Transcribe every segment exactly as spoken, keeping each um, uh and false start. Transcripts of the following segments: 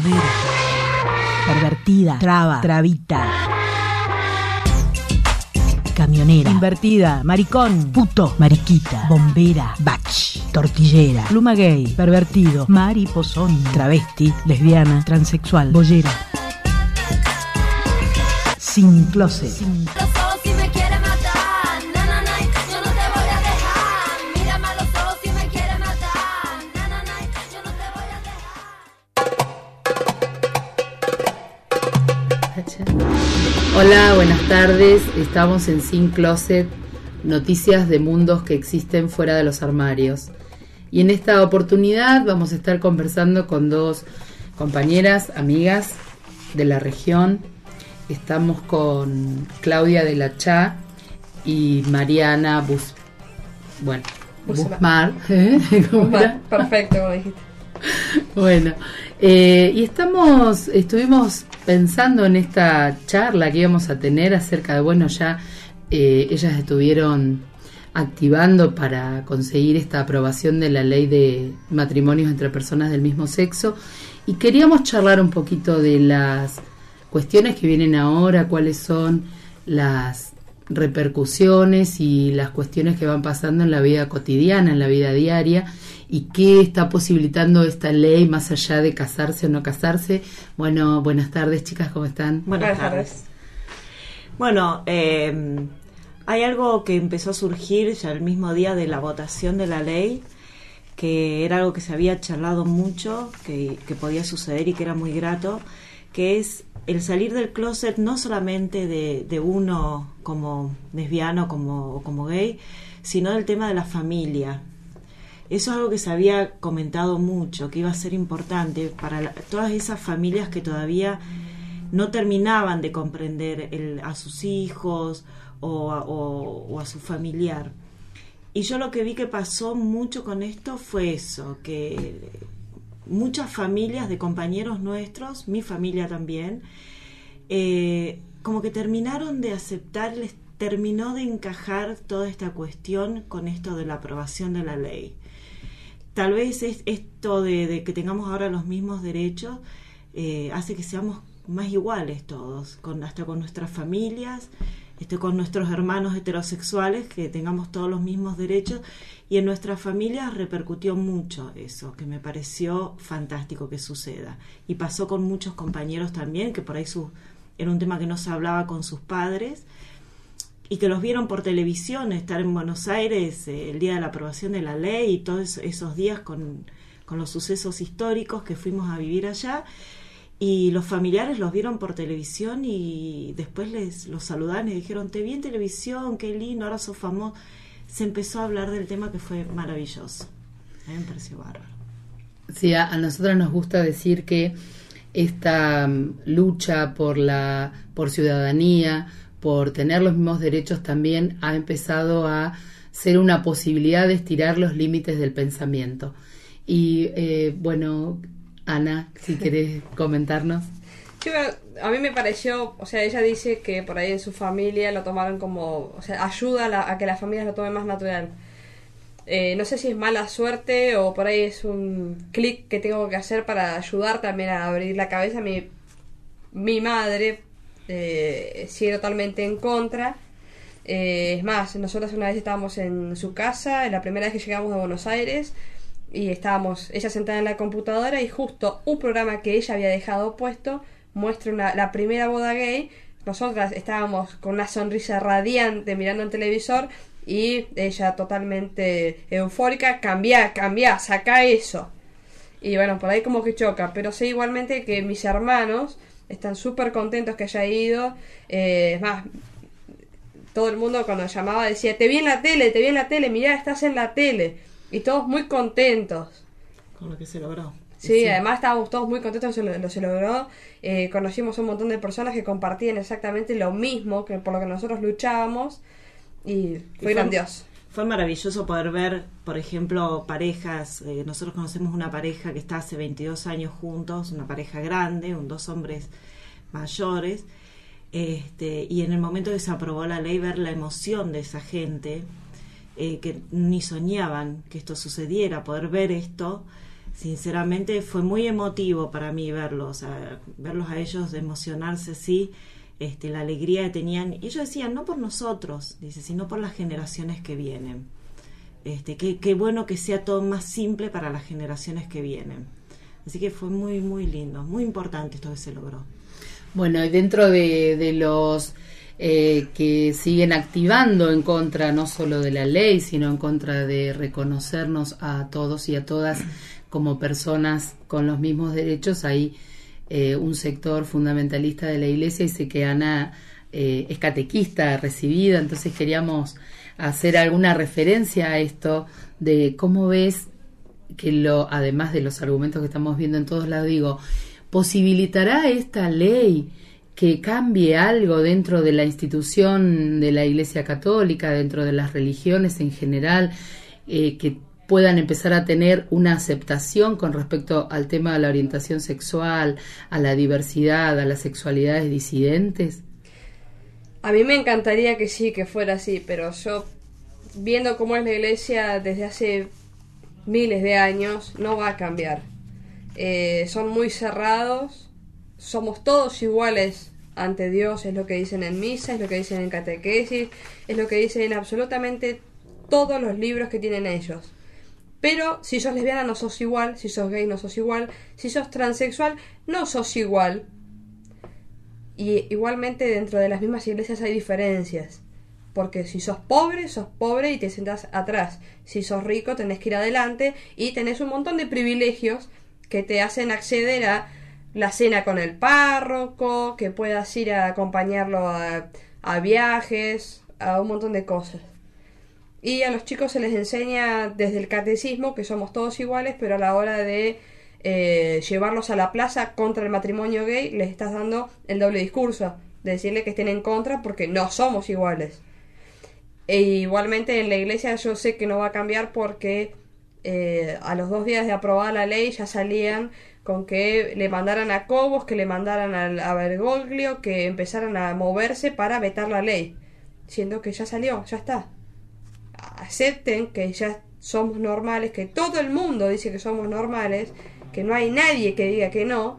Perver. Pervertida. Traba. Trabita. Camionera. Invertida. Maricón. Puto. Mariquita. Bombera. Bach. Tortillera. Pluma gay. Pervertido. Mariposón. Travesti. Lesbiana. Transexual. Bollera. Sin closet. Sin... Hola, buenas tardes. Estamos en Sin Closet, noticias de mundos que existen fuera de los armarios. Y en esta oportunidad vamos a estar conversando con dos compañeras, amigas de la región. Estamos con Claudia de la Cha y Mariana Bus... Bueno, Busmar. ¿Eh? Busmar, perfecto, como dijiste. Bueno, eh, y estamos, estuvimos pensando en esta charla que íbamos a tener acerca de, bueno, ya eh, ellas estuvieron activando para conseguir esta aprobación de la ley de matrimonios entre personas del mismo sexo, y queríamos charlar un poquito de las cuestiones que vienen ahora, cuáles son las repercusiones y las cuestiones que van pasando en la vida cotidiana, en la vida diaria, y qué está posibilitando esta ley más allá de casarse o no casarse. Bueno, buenas tardes, chicas, ¿cómo están? Buenas tardes. Bueno, eh, hay algo que empezó a surgir ya el mismo día de la votación de la ley, que era algo que se había charlado mucho, que, que podía suceder y que era muy grato, que es el salir del closet no solamente de, de uno como lesbiano como, o como gay, sino del tema de la familia. Eso es algo que se había comentado mucho, que iba a ser importante para la, todas esas familias que todavía no terminaban de comprender el, a sus hijos o a, o, o a su familiar. Y yo lo que vi que pasó mucho con esto fue eso, que muchas familias de compañeros nuestros, mi familia también, eh, como que terminaron de aceptar, les terminó de encajar toda esta cuestión con esto de la aprobación de la ley. Tal vez es esto de, de que tengamos ahora los mismos derechos eh, hace que seamos más iguales todos, con, hasta con nuestras familias, este, con nuestros hermanos heterosexuales, que tengamos todos los mismos derechos, y en nuestras familias repercutió mucho eso, que me pareció fantástico que suceda. Y pasó con muchos compañeros también, que por ahí su, era un tema que no se hablaba con sus padres, y que los vieron por televisión, estar en Buenos Aires eh, el día de la aprobación de la ley y todos esos días con, con los sucesos históricos que fuimos a vivir allá, y los familiares los vieron por televisión y después les los saludaron y dijeron, te vi en televisión, qué lindo, ahora sos famoso. Se empezó a hablar del tema, que fue maravilloso. A mí me pareció bárbaro. Sí, a, a nosotros nos gusta decir que esta um, lucha por la por ciudadanía, por tener los mismos derechos, también ha empezado a ser una posibilidad de estirar los límites del pensamiento. Y eh, bueno, Ana, si querés comentarnos. Sí, bueno, a mí me pareció, o sea, ella dice que por ahí en su familia lo tomaron como, o sea, ayuda a, la, a que las familias lo tomen más natural. Eh, no sé si es mala suerte o por ahí es un clic que tengo que hacer para ayudar también a abrir la cabeza. Mi, mi madre eh, sigue totalmente en contra. Eh, es más, nosotros una vez estábamos en su casa, la primera vez que llegamos de Buenos Aires, y estábamos ella sentada en la computadora y justo un programa que ella había dejado puesto muestra una, la primera boda gay. Nosotras estábamos con una sonrisa radiante mirando el televisor y ella totalmente eufórica, cambia, cambia, saca eso. Y bueno, por ahí como que choca, pero sé igualmente que mis hermanos están súper contentos que haya ido. Eh, es más, todo el mundo cuando llamaba decía, te vi en la tele, te vi en la tele, mirá, estás en la tele. Y todos muy contentos. Con lo que se logró. Sí, sí. Además estábamos todos muy contentos, lo, lo se logró. Eh, conocimos un montón de personas que compartían exactamente lo mismo, que por lo que nosotros luchábamos. Y fue, y grandioso. Fue maravilloso poder ver, por ejemplo, parejas. Eh, nosotros conocemos una pareja que está hace veintidós años juntos, una pareja grande, un, dos hombres mayores. Este, y en el momento que se aprobó la ley, ver la emoción de esa gente, eh, que ni soñaban que esto sucediera, poder ver esto, sinceramente fue muy emotivo para mí verlos, o sea, verlos a ellos emocionarse así, este, la alegría que tenían. Y ellos decían, no por nosotros, dice, sino por las generaciones que vienen. Este, qué, qué bueno que sea todo más simple para las generaciones que vienen. Así que fue muy, muy lindo, muy importante esto que se logró. Bueno, y dentro de, de los eh, que siguen activando en contra no solo de la ley, sino en contra de reconocernos a todos y a todas como personas con los mismos derechos, hay eh, un sector fundamentalista de la Iglesia, y sé que Ana eh, es catequista recibida, entonces queríamos hacer alguna referencia a esto de cómo ves que lo, además de los argumentos que estamos viendo en todos lados, digo, ¿posibilitará esta ley que cambie algo dentro de la institución de la Iglesia Católica, dentro de las religiones en general, eh, que puedan empezar a tener una aceptación con respecto al tema de la orientación sexual, a la diversidad, a las sexualidades disidentes? A mí me encantaría que sí, que fuera así, pero yo, viendo cómo es la Iglesia desde hace miles de años, no va a cambiar. Eh, son muy cerrados, somos todos iguales ante Dios, es lo que dicen en misa, es lo que dicen en catequesis, es lo que dicen en absolutamente todos los libros que tienen ellos. Pero si sos lesbiana no sos igual, si sos gay no sos igual, si sos transexual no sos igual. Y igualmente dentro de las mismas iglesias hay diferencias, porque si sos pobre, sos pobre y te sentás atrás. Si sos rico, tenés que ir adelante y tenés un montón de privilegios que te hacen acceder a la cena con el párroco, que puedas ir a acompañarlo a, a viajes, a un montón de cosas. Y a los chicos se les enseña desde el catecismo que somos todos iguales, pero a la hora de eh, llevarlos a la plaza contra el matrimonio gay, les estás dando el doble discurso, de decirle que estén en contra porque no somos iguales. E igualmente en la iglesia yo sé que no va a cambiar porque eh, a los dos días de aprobada la ley ya salían con que le mandaran a Cobos, que le mandaran a, a Bergoglio, que empezaran a moverse para vetar la ley, siendo que ya salió, ya está. Acepten que ya somos normales, que todo el mundo dice que somos normales, que no hay nadie que diga que no,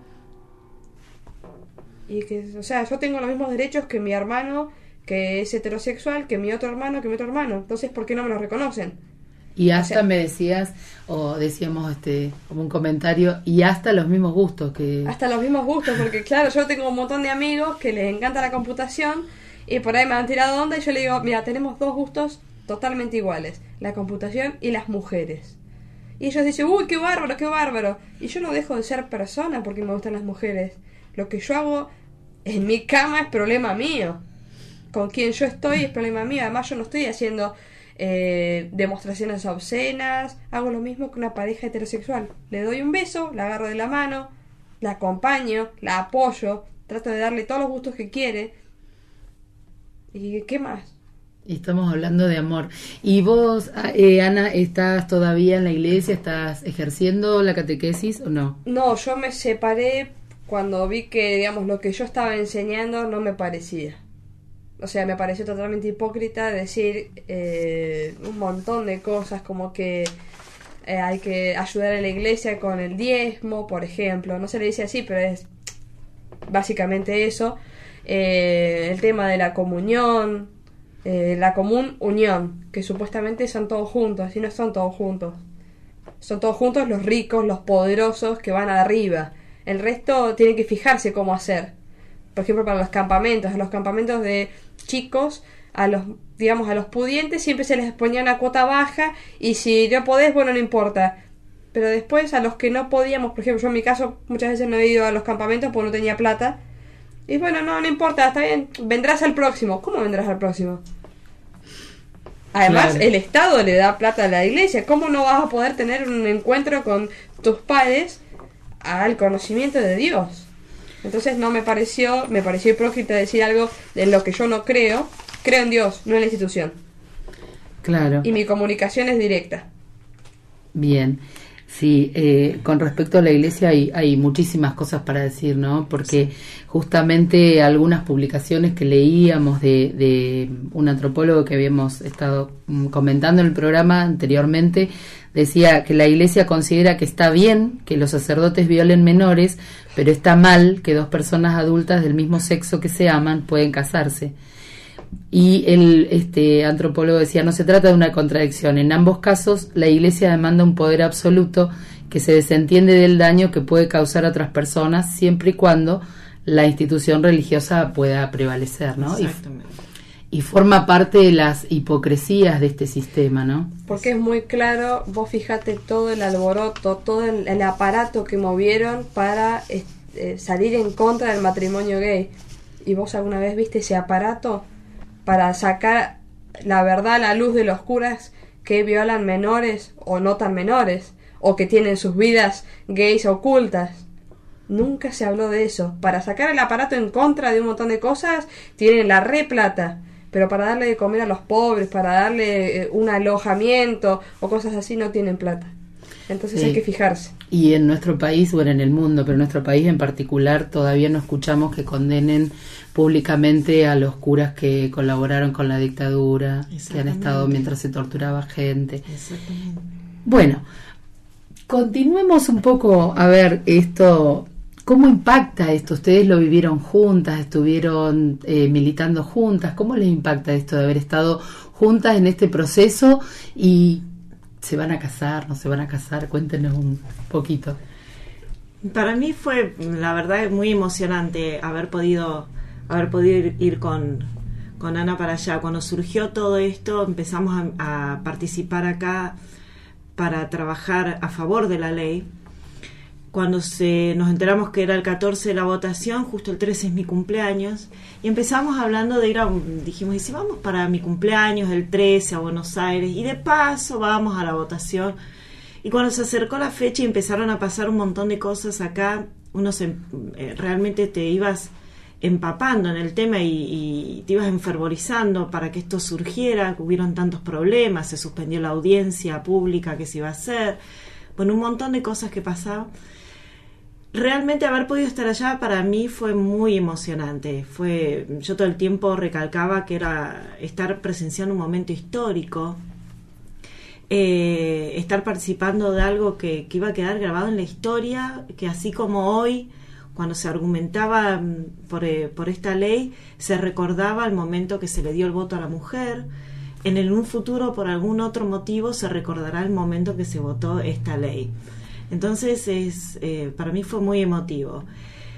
y que, o sea, yo tengo los mismos derechos que mi hermano que es heterosexual, que mi otro hermano, que mi otro hermano. Entonces, ¿por qué no me lo reconocen? Y hasta, o sea, me decías, o decíamos este como un comentario, y hasta los mismos gustos que... Hasta los mismos gustos, porque claro, yo tengo un montón de amigos que les encanta la computación, y por ahí me han tirado onda, y yo le digo, mira, tenemos dos gustos totalmente iguales, la computación y las mujeres. Y ellos dicen, uy, qué bárbaro, qué bárbaro. Y yo no dejo de ser persona porque me gustan las mujeres. Lo que yo hago en mi cama es problema mío. Con quien yo estoy es problema mío. Además, yo no estoy haciendo eh, demostraciones obscenas. Hago lo mismo que una pareja heterosexual. Le doy un beso, la agarro de la mano, la acompaño, la apoyo, trato de darle todos los gustos que quiere. ¿Y qué más? Y estamos hablando de amor. ¿Y vos, eh, Ana, estás todavía en la iglesia? ¿Estás ejerciendo la catequesis o no? No, yo me separé cuando vi que, digamos, lo que yo estaba enseñando no me parecía. O sea, me pareció totalmente hipócrita decir eh, un montón de cosas, como que eh, hay que ayudar a la iglesia con el diezmo, por ejemplo. No se le dice así, pero es básicamente eso. Eh, el tema de la comunión, eh, la común unión, que supuestamente son todos juntos, y no son todos juntos. Son todos juntos los ricos, los poderosos que van arriba. El resto tiene que fijarse cómo hacer. Por ejemplo, para los campamentos, a los campamentos de chicos, a los, digamos, a los pudientes siempre se les ponía una cuota baja, y si no podés, bueno, no importa. Pero después a los que no podíamos, por ejemplo, yo en mi caso muchas veces no he ido a los campamentos porque no tenía plata. Y bueno, no, no importa, está bien, vendrás al próximo. ¿Cómo vendrás al próximo? Además, claro, el Estado le da plata a la iglesia. ¿Cómo no vas a poder tener un encuentro con tus padres al conocimiento de Dios? Entonces no me pareció, me pareció hipócrita decir algo en lo que yo no creo. Creo en Dios, no en la institución. Claro. Y mi comunicación es directa. Bien. Sí, eh, con respecto a la iglesia hay, hay muchísimas cosas para decir, ¿no? Porque justamente algunas publicaciones que leíamos de, de un antropólogo que habíamos estado comentando en el programa anteriormente decía que la Iglesia considera que está bien que los sacerdotes violen menores, pero está mal que dos personas adultas del mismo sexo que se aman pueden casarse. Y el este antropólogo decía, no se trata de una contradicción. En ambos casos, la Iglesia demanda un poder absoluto que se desentiende del daño que puede causar a otras personas, siempre y cuando la institución religiosa pueda prevalecer, ¿no? Exactamente. Y, y forma parte de las hipocresías de este sistema, ¿no? Porque es muy claro, vos fíjate todo el alboroto, todo el, el aparato que movieron para eh, salir en contra del matrimonio gay. ¿Y vos alguna vez viste ese aparato para sacar la verdad a la luz de los curas que violan menores o no tan menores, o que tienen sus vidas gays ocultas? Nunca se habló de eso. Para sacar el aparato en contra de un montón de cosas tienen la re plata, pero para darle de comer a los pobres, para darle eh, un alojamiento o cosas así, no tienen plata. Entonces sí, hay que fijarse. Y en nuestro país, bueno, en el mundo, pero en nuestro país en particular, todavía no escuchamos que condenen públicamente a los curas que colaboraron con la dictadura, que han estado mientras se torturaba gente. Exactamente. Bueno, continuemos un poco a ver esto, ¿cómo impacta esto? Ustedes lo vivieron juntas, estuvieron eh, militando juntas, ¿cómo les impacta esto de haber estado juntas en este proceso? Y ¿se van a casar? ¿No se van a casar? Cuéntenos un poquito. Para mí fue, la verdad, muy emocionante haber podido haber podido ir, ir con, con Ana para allá. Cuando surgió todo esto, empezamos a, a participar acá para trabajar a favor de la ley. Cuando se, nos enteramos que era el catorce de la votación, justo el trece es mi cumpleaños, y empezamos hablando de ir a, dijimos, ¿y si vamos para mi cumpleaños el trece a Buenos Aires? Y de paso vamos a la votación. Y cuando se acercó la fecha y empezaron a pasar un montón de cosas acá, uno se, eh, realmente te ibas empapando en el tema y, y te ibas enfervorizando para que esto surgiera. Hubieron tantos problemas, se suspendió la audiencia pública que se iba a hacer, bueno, un montón de cosas que pasaban. Realmente haber podido estar allá para mí fue muy emocionante. Fue, yo todo el tiempo recalcaba que era estar presenciando un momento histórico, eh, estar participando de algo que, que iba a quedar grabado en la historia, que así como hoy, cuando se argumentaba por, eh, por esta ley, se recordaba el momento que se le dio el voto a la mujer. En el, un futuro, por algún otro motivo, se recordará el momento que se votó esta ley. Entonces, es eh, para mí fue muy emotivo.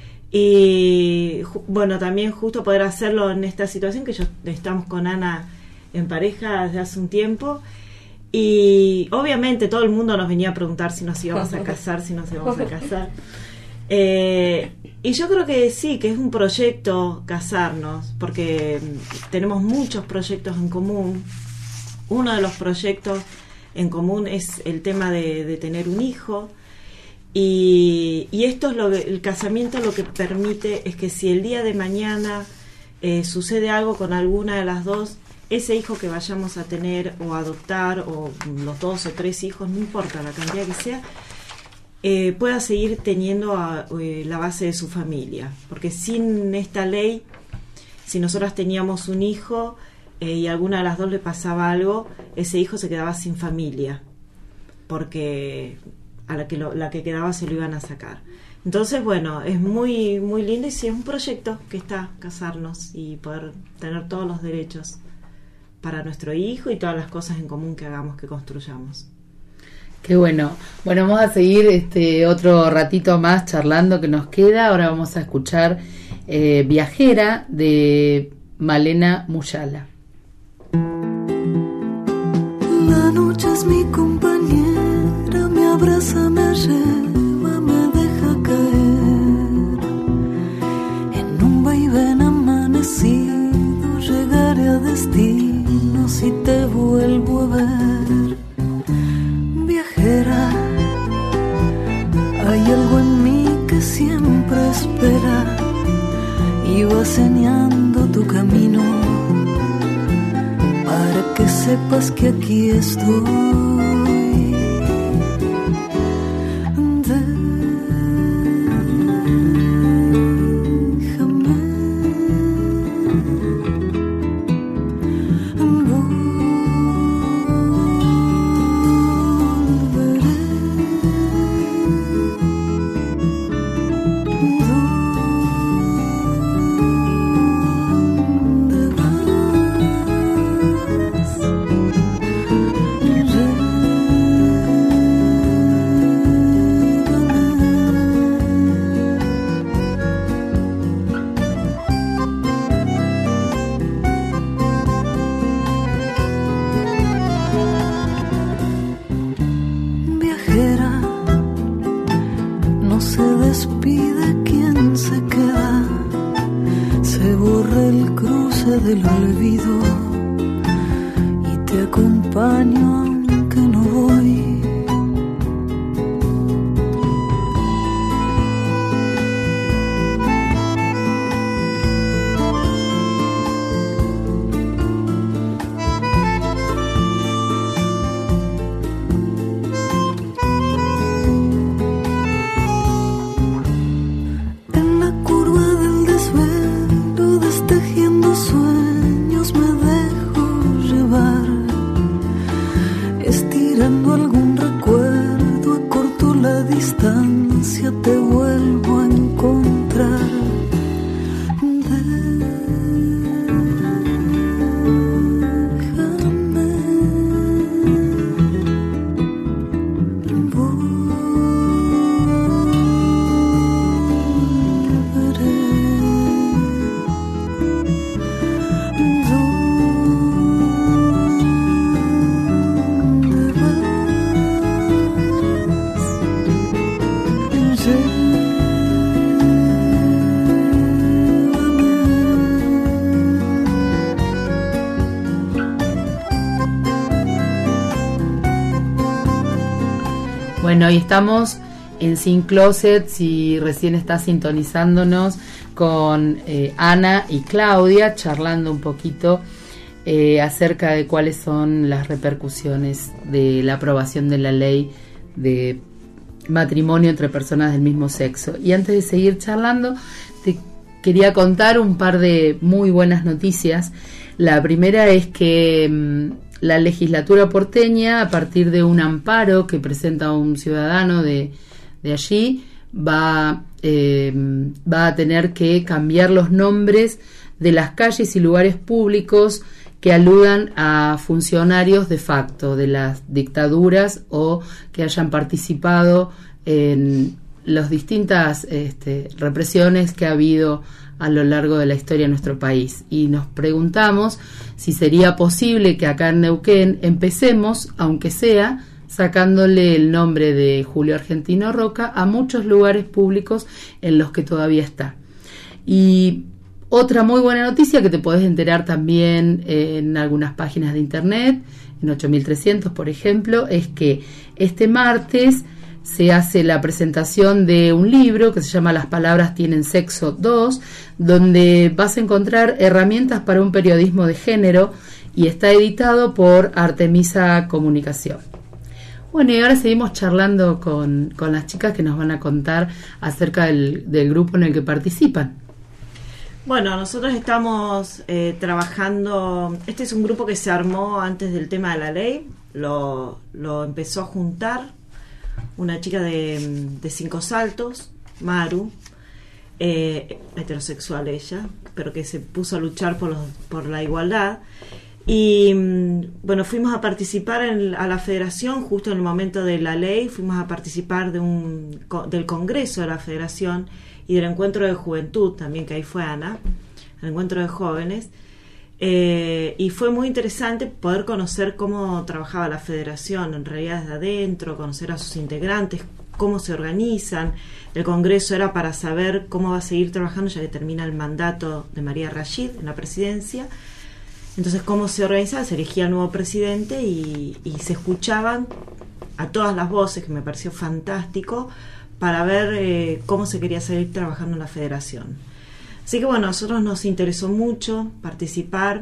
Y ju- bueno, también justo poder hacerlo en esta situación, que yo estamos con Ana en pareja desde hace un tiempo, y obviamente todo el mundo nos venía a preguntar si nos íbamos a casar, si nos íbamos a casar. Eh, y yo creo que sí, que es un proyecto casarnos, porque tenemos muchos proyectos en común. Uno de los proyectos en común es el tema de, de tener un hijo, y, y esto es lo que, el casamiento lo que permite es que si el día de mañana eh, sucede algo con alguna de las dos, ese hijo que vayamos a tener o adoptar, o los dos o tres hijos, no importa la cantidad que sea, eh, pueda seguir teniendo a, eh, la base de su familia. Porque sin esta ley, si nosotras teníamos un hijo eh, y a alguna de las dos le pasaba algo, ese hijo se quedaba sin familia, porque a la que, lo, la que quedaba se lo iban a sacar. Entonces, bueno, es muy muy lindo, y sí, es un proyecto que está casarnos y poder tener todos los derechos para nuestro hijo y todas las cosas en común que hagamos, que construyamos. Qué bueno. Bueno, vamos a seguir este otro ratito más charlando que nos queda. Ahora vamos a escuchar eh, Viajera de Malena Muyala. La noche es mi compañera, me abraza, me lleva, me deja caer. En un vaivén amanecido llegaré a destino si te vuelvo a ver. Viajera, hay algo en mí que siempre espera y va señalando tu camino, para que sepas que aquí estoy. Déjame se queda, se borra el cruce del olvido y te acompaño aunque no voy. Te vuelvo a encontrar. Déjame, volveré. Bueno, y estamos en Sin Closet, si recién estás sintonizándonos, con eh, Ana y Claudia, charlando un poquito eh, acerca de cuáles son las repercusiones de la aprobación de la ley de matrimonio entre personas del mismo sexo. Y antes de seguir charlando, te quería contar un par de muy buenas noticias. La primera es que mmm, la legislatura porteña, a partir de un amparo que presenta un ciudadano de, de allí, va, eh, va a tener que cambiar los nombres de las calles y lugares públicos que aludan a funcionarios de facto de las dictaduras o que hayan participado en las distintas este, represiones que ha habido a lo largo de la historia de nuestro país. Y nos preguntamos si sería posible que acá en Neuquén empecemos, aunque sea, sacándole el nombre de Julio Argentino Roca a muchos lugares públicos en los que todavía está. Y otra muy buena noticia que te podés enterar también en algunas páginas de internet, en ocho mil trescientos por ejemplo, es que este martes se hace la presentación de un libro que se llama Las palabras tienen sexo dos, donde vas a encontrar herramientas para un periodismo de género y está editado por Artemisa Comunicación. Bueno, y ahora seguimos charlando con, con las chicas que nos van a contar acerca del, del grupo en el que participan. Bueno, nosotros estamos eh, trabajando, este es un grupo que se armó antes del tema de la ley, lo, lo empezó a juntar una chica de, de Cinco Saltos, Maru, eh, heterosexual ella, pero que se puso a luchar por, los, por la igualdad. Y bueno, fuimos a participar en, a la federación justo en el momento de la ley, fuimos a participar de un, del congreso de la federación y del encuentro de juventud también, que ahí fue Ana, el encuentro de jóvenes. Eh, y fue muy interesante poder conocer cómo trabajaba la federación, en realidad desde adentro, conocer a sus integrantes, cómo se organizan. El congreso era para saber cómo va a seguir trabajando ya que termina el mandato de María Rashid en la presidencia. Entonces, cómo se organizaba, se elegía el nuevo presidente y, y se escuchaban a todas las voces, que me pareció fantástico, para ver eh, cómo se quería seguir trabajando en la federación. Así que bueno, a nosotros nos interesó mucho participar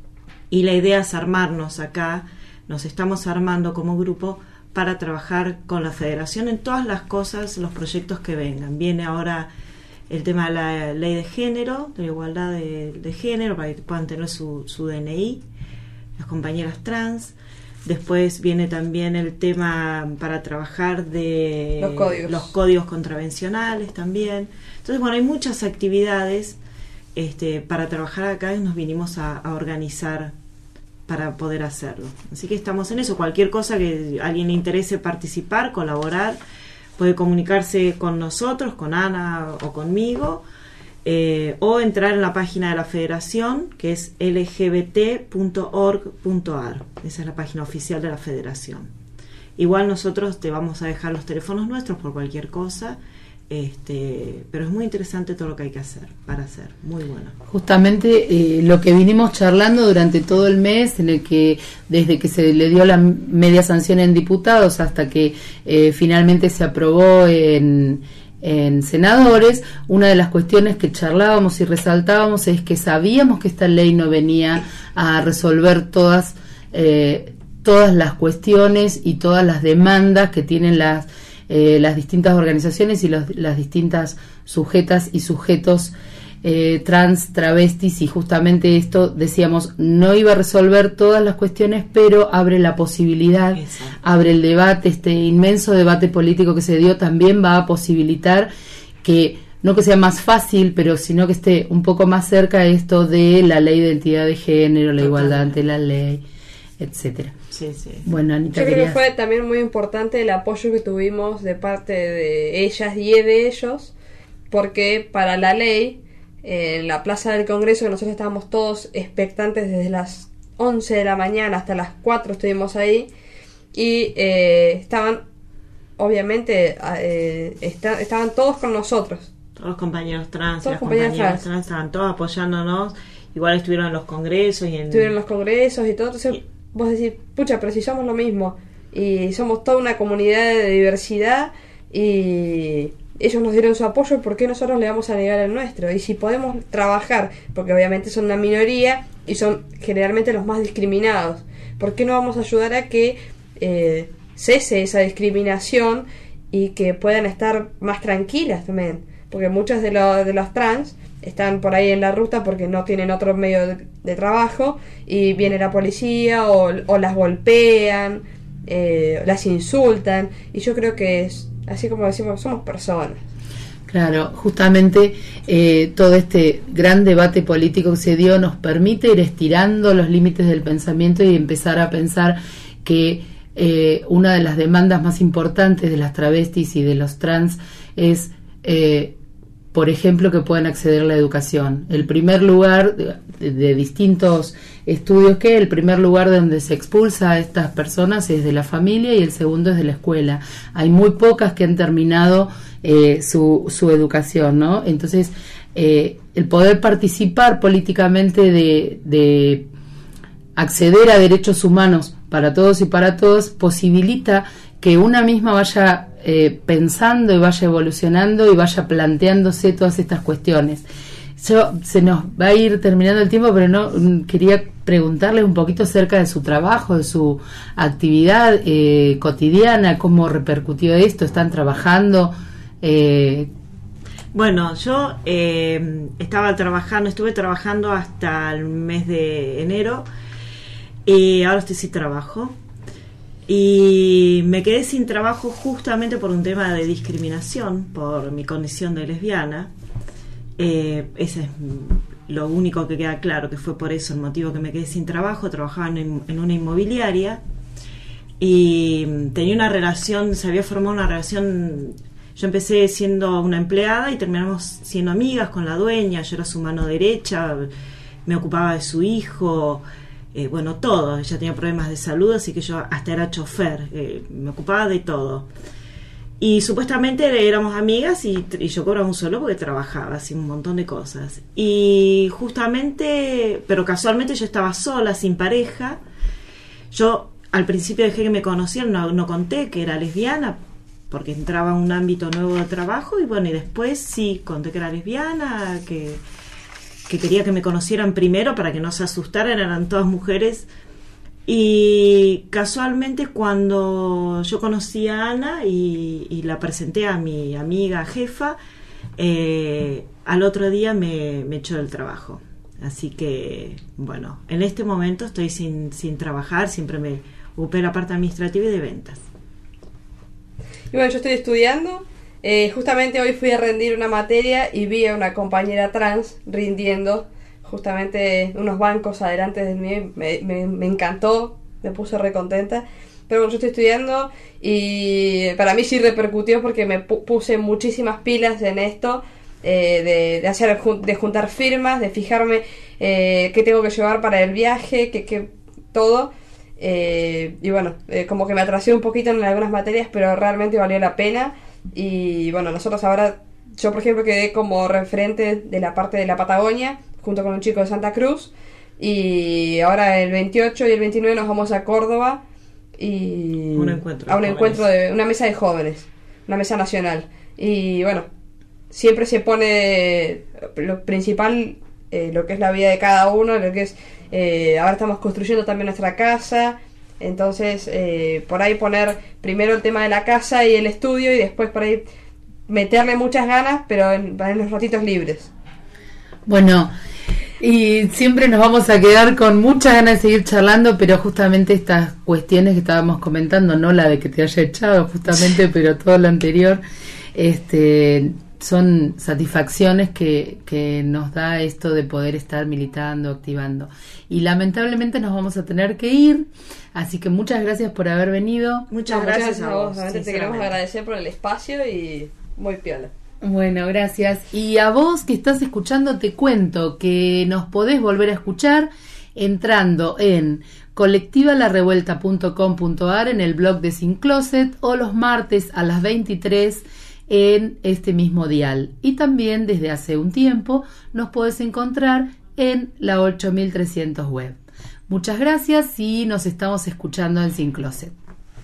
y la idea es armarnos acá, nos estamos armando como grupo para trabajar con la federación en todas las cosas, los proyectos que vengan. Viene ahora el tema de la ley de género, de la igualdad de, de género, para que puedan tener su, su D N I, las compañeras trans. Después viene también el tema para trabajar de los códigos, los códigos contravencionales también. Entonces, bueno, hay muchas actividades este, para trabajar acá y nos vinimos a, a organizar para poder hacerlo. Así que estamos en eso. Cualquier cosa que a alguien le interese participar, colaborar, puede comunicarse con nosotros, con Ana o conmigo, eh, o entrar en la página de la federación, que es l g b t punto org punto a r. Esa es la página oficial de la federación. Igual nosotros te vamos a dejar los teléfonos nuestros por cualquier cosa Este, pero es muy interesante todo lo que hay que hacer para hacer, muy bueno. Justamente eh, lo que vinimos charlando durante todo el mes, en el que desde que se le dio la media sanción en diputados hasta que eh, finalmente se aprobó en, en senadores, una de las cuestiones que charlábamos y resaltábamos es que sabíamos que esta ley no venía a resolver todas eh, todas las cuestiones y todas las demandas que tienen las Eh, las distintas organizaciones y los, las distintas sujetas y sujetos eh, trans, travestis, y justamente esto, decíamos, no iba a resolver todas las cuestiones, pero abre la posibilidad, Exacto. abre el debate, este inmenso debate político que se dio también va a posibilitar que, no que sea más fácil, pero sino que esté un poco más cerca esto de la ley de identidad de género, la Total. igualdad ante la ley, etcétera. Sí, sí. Bueno, Anita, yo creo querías... que fue también muy importante el apoyo que tuvimos de parte de ellas y de ellos, porque para la ley, eh, en la Plaza del Congreso, que nosotros estábamos todos expectantes desde las once de la mañana hasta las cuatro estuvimos ahí, y eh, estaban, obviamente, eh, está, estaban todos con nosotros. Todos los compañeros trans, todos las compañeros compañeras trans. trans estaban todos apoyándonos, igual estuvieron en los congresos y en... Estuvieron en los congresos y todo, entonces... Y... vos decís, pucha, pero si somos lo mismo y somos toda una comunidad de diversidad y ellos nos dieron su apoyo, ¿por qué nosotros le vamos a negar el nuestro? Y si podemos trabajar, porque obviamente son una minoría y son generalmente los más discriminados, ¿por qué no vamos a ayudar a que eh, cese esa discriminación y que puedan estar más tranquilas también? Porque muchas de, lo, de los trans están por ahí en la ruta porque no tienen otro medio de, de trabajo y viene la policía o, o las golpean, eh, las insultan, y yo creo que es así como decimos, somos personas. Claro, justamente eh, todo este gran debate político que se dio nos permite ir estirando los límites del pensamiento y empezar a pensar que eh, una de las demandas más importantes de las travestis y de los trans es eh, por ejemplo, que puedan acceder a la educación. El primer lugar de, de, de distintos estudios, que el primer lugar donde se expulsa a estas personas es de la familia y el segundo es de la escuela. Hay muy pocas que han terminado eh, su, su educación, ¿no? Entonces, eh, el poder participar políticamente de, de acceder a derechos humanos para todos y para todos posibilita que una misma vaya eh, pensando y vaya evolucionando y vaya planteándose todas estas cuestiones. Yo, se nos va a ir terminando el tiempo, pero no quería preguntarle un poquito acerca de su trabajo, de su actividad eh, cotidiana, cómo repercutió esto, están trabajando. Eh... Bueno, yo eh, estaba trabajando, estuve trabajando hasta el mes de enero y ahora estoy sin trabajo. Y me quedé sin trabajo justamente por un tema de discriminación, por mi condición de lesbiana. Eh, ese es lo único que queda claro, que fue por eso el motivo que me quedé sin trabajo. Trabajaba en, en una inmobiliaria y tenía una relación, se había formado una relación. Yo empecé siendo una empleada y terminamos siendo amigas con la dueña. Yo era su mano derecha, me ocupaba de su hijo. Eh, bueno, todo, ella tenía problemas de salud, así que yo hasta era chofer, eh, me ocupaba de todo. Y supuestamente éramos amigas y, y yo cobraba un sueldo porque trabajaba, así un montón de cosas. Y justamente, pero casualmente yo estaba sola, sin pareja. Yo al principio dejé que me conocieran, no, no conté que era lesbiana, porque entraba en un ámbito nuevo de trabajo, y bueno, y después sí, conté que era lesbiana, que... que quería que me conocieran primero para que no se asustaran, eran todas mujeres. Y casualmente cuando yo conocí a Ana y, y la presenté a mi amiga jefa, eh, al otro día me, me echó del trabajo. Así que, bueno, en este momento estoy sin, sin trabajar, siempre me ocupé de la parte administrativa y de ventas. Y bueno, yo estoy estudiando. Eh, justamente hoy fui a rendir una materia y vi a una compañera trans rindiendo justamente unos bancos adelante de mí. Me, me, me encantó, me puse re contenta. Pero bueno, yo estoy estudiando y para mí sí repercutió porque me pu- puse muchísimas pilas en esto, eh, de, de hacer de juntar firmas, de fijarme eh, qué tengo que llevar para el viaje, que, que todo. Eh, y bueno, eh, como que me atrasé un poquito en algunas materias, pero realmente valió la pena. Y bueno, nosotros ahora, yo por ejemplo quedé como referente de la parte de la Patagonia, junto con un chico de Santa Cruz, y ahora el veintiocho y el veintinueve nos vamos a Córdoba y un encuentro a un encuentro de una mesa de jóvenes, una mesa nacional. Y bueno, siempre se pone lo principal, eh, lo que es la vida de cada uno, lo que es eh, ahora estamos construyendo también nuestra casa, entonces eh, por ahí poner primero el tema de la casa y el estudio, y después por ahí meterle muchas ganas, pero en, en los ratitos libres. Bueno, y siempre nos vamos a quedar con muchas ganas de seguir charlando, pero justamente estas cuestiones que estábamos comentando, no la de que te haya echado justamente, pero todo lo anterior, este, son satisfacciones que, que nos da esto de poder estar militando, activando. Y lamentablemente nos vamos a tener que ir, así que muchas gracias por haber venido. Muchas, no, gracias, muchas gracias a vos, realmente te queremos agradecer por el espacio y muy piola. Bueno, gracias. Y a vos que estás escuchando te cuento que nos podés volver a escuchar entrando en colectiva la revuelta punto com punto a r en el blog de Sin Closet, o los martes a las veintitrés en este mismo dial. Y también desde hace un tiempo nos podés encontrar en la ocho mil trescientos web. Muchas gracias y nos estamos escuchando en Sin Closet.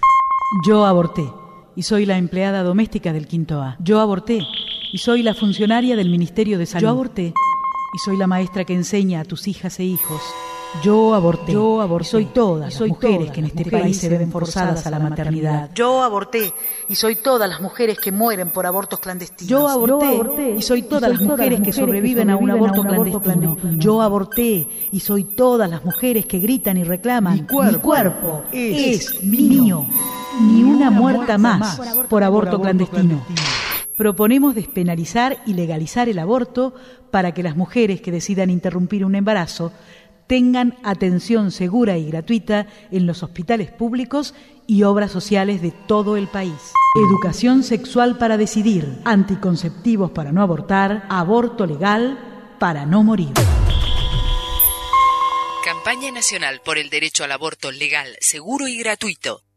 Yo aborté y soy la empleada doméstica del Quinto A. Yo aborté y soy la funcionaria del Ministerio de Salud. Yo aborté y soy la maestra que enseña a tus hijas e hijos. Yo aborté. Yo aborté. Y soy todas las mujeres que en este país se ven forzadas a la maternidad. Yo aborté y soy todas las mujeres que mueren por abortos clandestinos. Yo aborté y soy todas las mujeres que sobreviven a un aborto clandestino. Yo aborté y soy todas las mujeres que gritan y reclaman: mi cuerpo, mi cuerpo es, es mío. Ni una muerta más por aborto clandestino. Proponemos despenalizar y legalizar el aborto para que las mujeres que decidan interrumpir un embarazo tengan atención segura y gratuita en los hospitales públicos y obras sociales de todo el país. Educación sexual para decidir, anticonceptivos para no abortar, aborto legal para no morir. Campaña Nacional por el Derecho al Aborto Legal, Seguro y Gratuito.